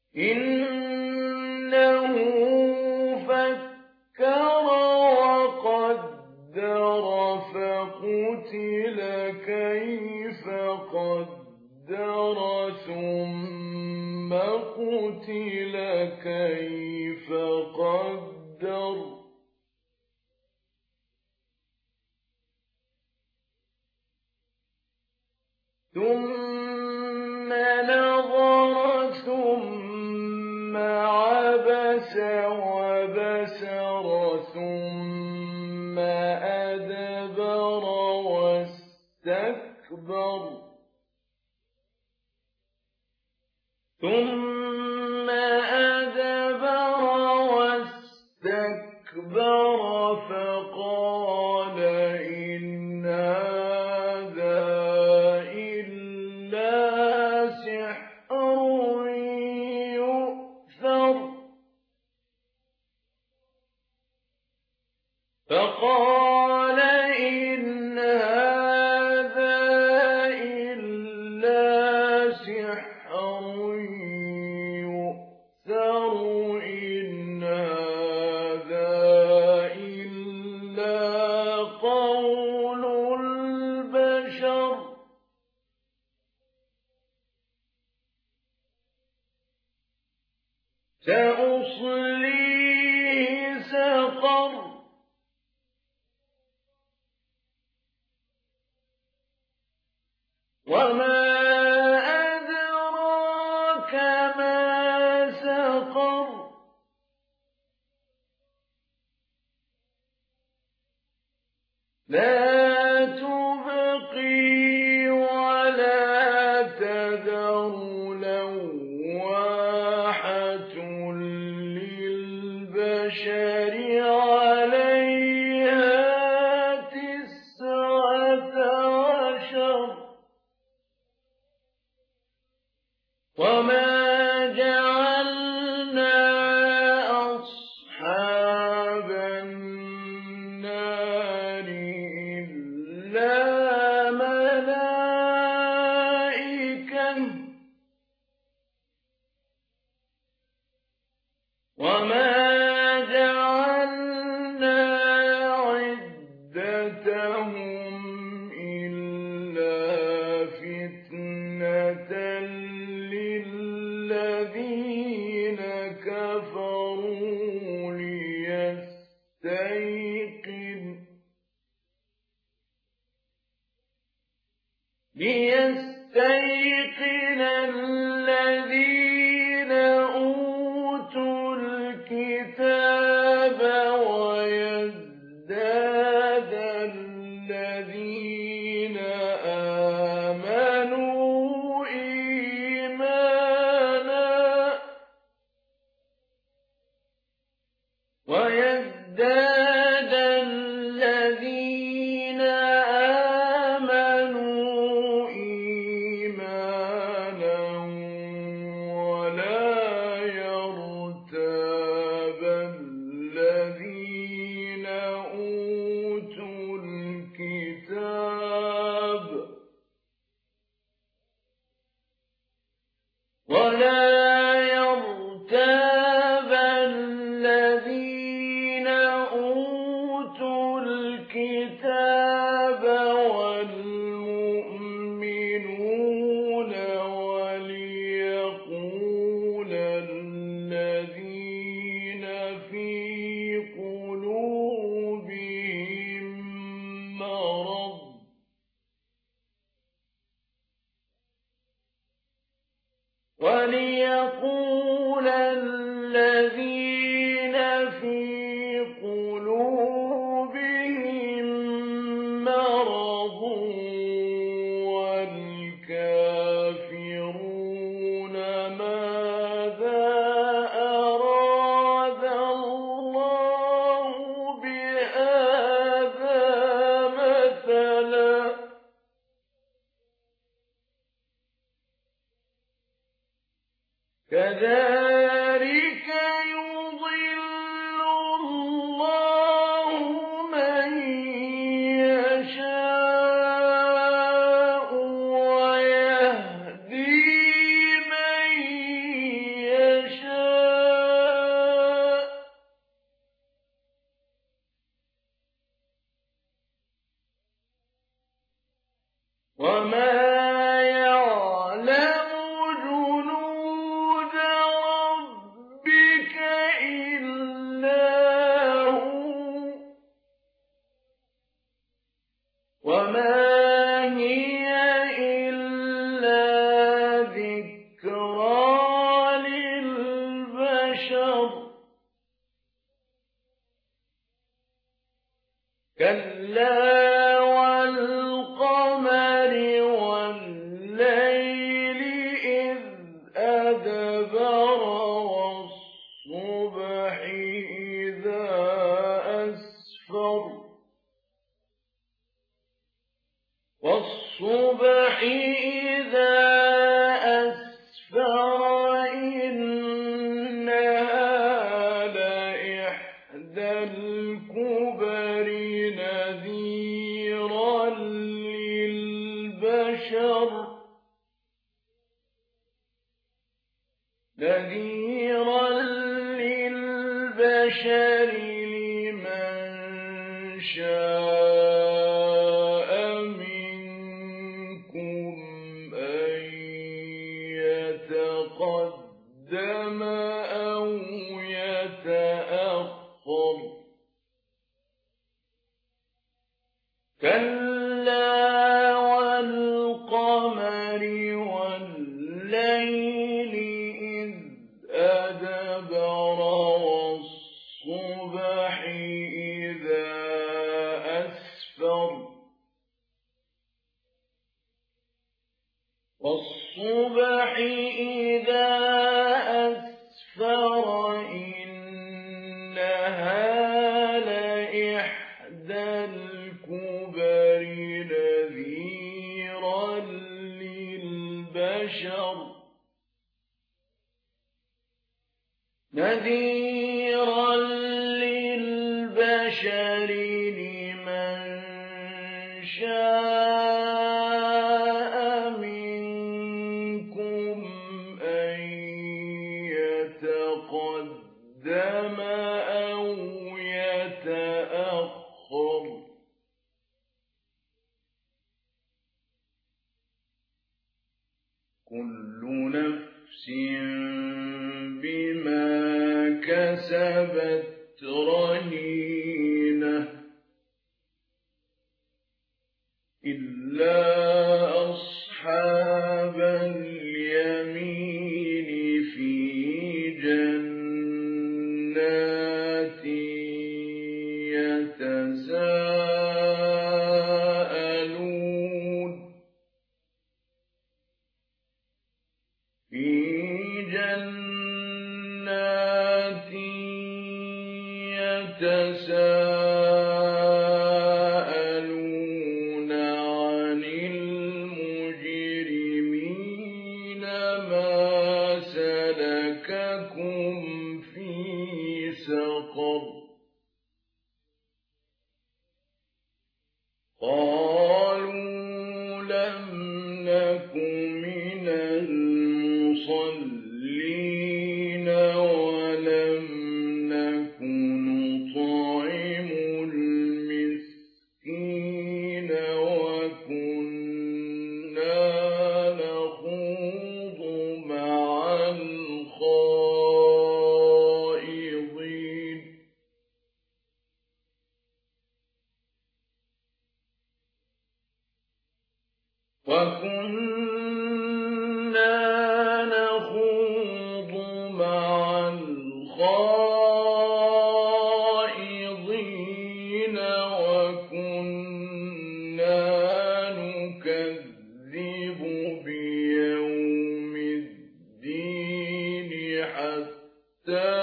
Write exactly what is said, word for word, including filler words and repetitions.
إِنَّهُ فَكَّرَ وَقَدَّرَ فَقُتِلَ كَيْفَ قَدَّرَ ثُمَّ قُتِلَ كَيْفَ قَدَّرَ ثُمَّ نَظَرَ ثُمَّ عَبَسَ وَبَسَرَ ثُمَّ أَدْبَرَ وَاسْتَكْبَرَ ثُمَّ أَدْبَرَ وَاسْتَكْبَرَ فَقَالَ إِنْ هَٰذَا إِلَّا سِحْرٌ يُؤْثَرُ فَقَالَ إِنْ هَٰذَا إِلَّا سِحْرٌ يُؤْثَرُ إِنْ هَٰذَا إِلَّا قَوْلُ الْبَشَرِ سَأُصْلِيهِ سَقَرَ وَمَا أَدْرَاكَ مَا سَقَرُ لَا تُبْقِي وَلَا تَذَرُ لَوَّاحَةٌ لِّلْبَشَرِ عَلَيْهَا تِسْعَةَ عَشَرَ وَمَا جَعَلْنَا أَصْحَابَ النَّارِ إِلَّا مَلَائِكَةً وَمَا جَعَلْنَا عِدَّتَهُمْ إِلَّا فِتْنَةً لِّلَّذِينَ كَفَرُوا لِيَسْتَيْقِنَ لِيَسْتَيْقِنَ الَّذِينَ أُوتُوا الْكِتَابَ وَيَزْدَادَ الَّذِينَ آمَنُوا إِيمَانًا وَيَزْدَادَ الَّذِينَ آمَنُوا إِيمَانًا وَلَا يَرْتَابَ الَّذِينَ أُوتُوا الْكِتَابَ وَلَا يَرْتَابَ الَّذِينَ أُوتُوا الْكِتَابَ وَالْمُؤْمِنُونَ وَلِيَقُولَ الَّذِينَ فِي قُلُوبِهِم مَّرَضٌ وَلِيَقُولَ الَّذِينَ فِي قُلُوبِهِم مَّرَضٌ وَالْكَافِرُونَ مَاذَا أَرَادَ اللَّهُ بِهَٰذَا مَثَلًا كَذَٰلِكَ يُضِلُّ اللَّهُ مَن يَشَاءُ وَيَهْدِي مَن يَشَاءُ كَلَّا وَالْقَمَرِ وَاللَّيْلِ إِذْ أَدْبَرَ وَالصُّبْحِ إِذَا أَسْفَرَ وَالصُّبْحِ إِذَا أَسْفَرَ إِنَّهَا لَإِحْدَى الْكُبَرِ نَذِيرًا لِلْبَشَرِ نَذِيرًا لِلْبَشَرِ لِمَنْ شَاءَ مِنكُمْ أَن يَتَقَدَّمَ أَوْ يَتَأَخَّرَ كَلَّا وَالْقَمَرِ وَاللَّيْلِ إِذْ أَدْبَرَ وَالصُّبْحِ إِذَا أَسْفَرَ وَالصُّبْحِ إِذَا أَسْفَرَ إِنَّهَا لَإِحْدَى الْكُبَرِ نَذِيرًا لِلْبَشَرِ نَذِيرًا لِلْبَشَرِ لِمَنْ شَاءَ مِنكُمْ أَن يَتَقَدَّمَ أَوْ يَتَأَخَّرَ كُلُّ نَفْسٍ بِمَا كَسَبَتْ رَهِينَةٌ إِلَّا أَصْحَابَ الْيَمِينِ فِي جَنَّاتٍ يَتَسَاءَلُونَ فِي جَنَّاتٍ يَتَسَاءَلُونَ عَنِ الْمُجْرِمِينَ مَا سَلَكَكُمْ فِي سَقَرَ قَالُوا لَمْ نَكُ مِنَ الْمُصَلِّينَ وَلَمْ نَكُ نُطْعِمُ الْمِسْكِينَ وَكُنَّا نَخُوضُ مَعَ الْخَائِضِينَ وَكُنَّا نَخُوضُ مَعَ الْخَائِضِينَ وَكُنَّا نُكَذِّبُ بِيَوْمِ الدِّينِ حَتَّى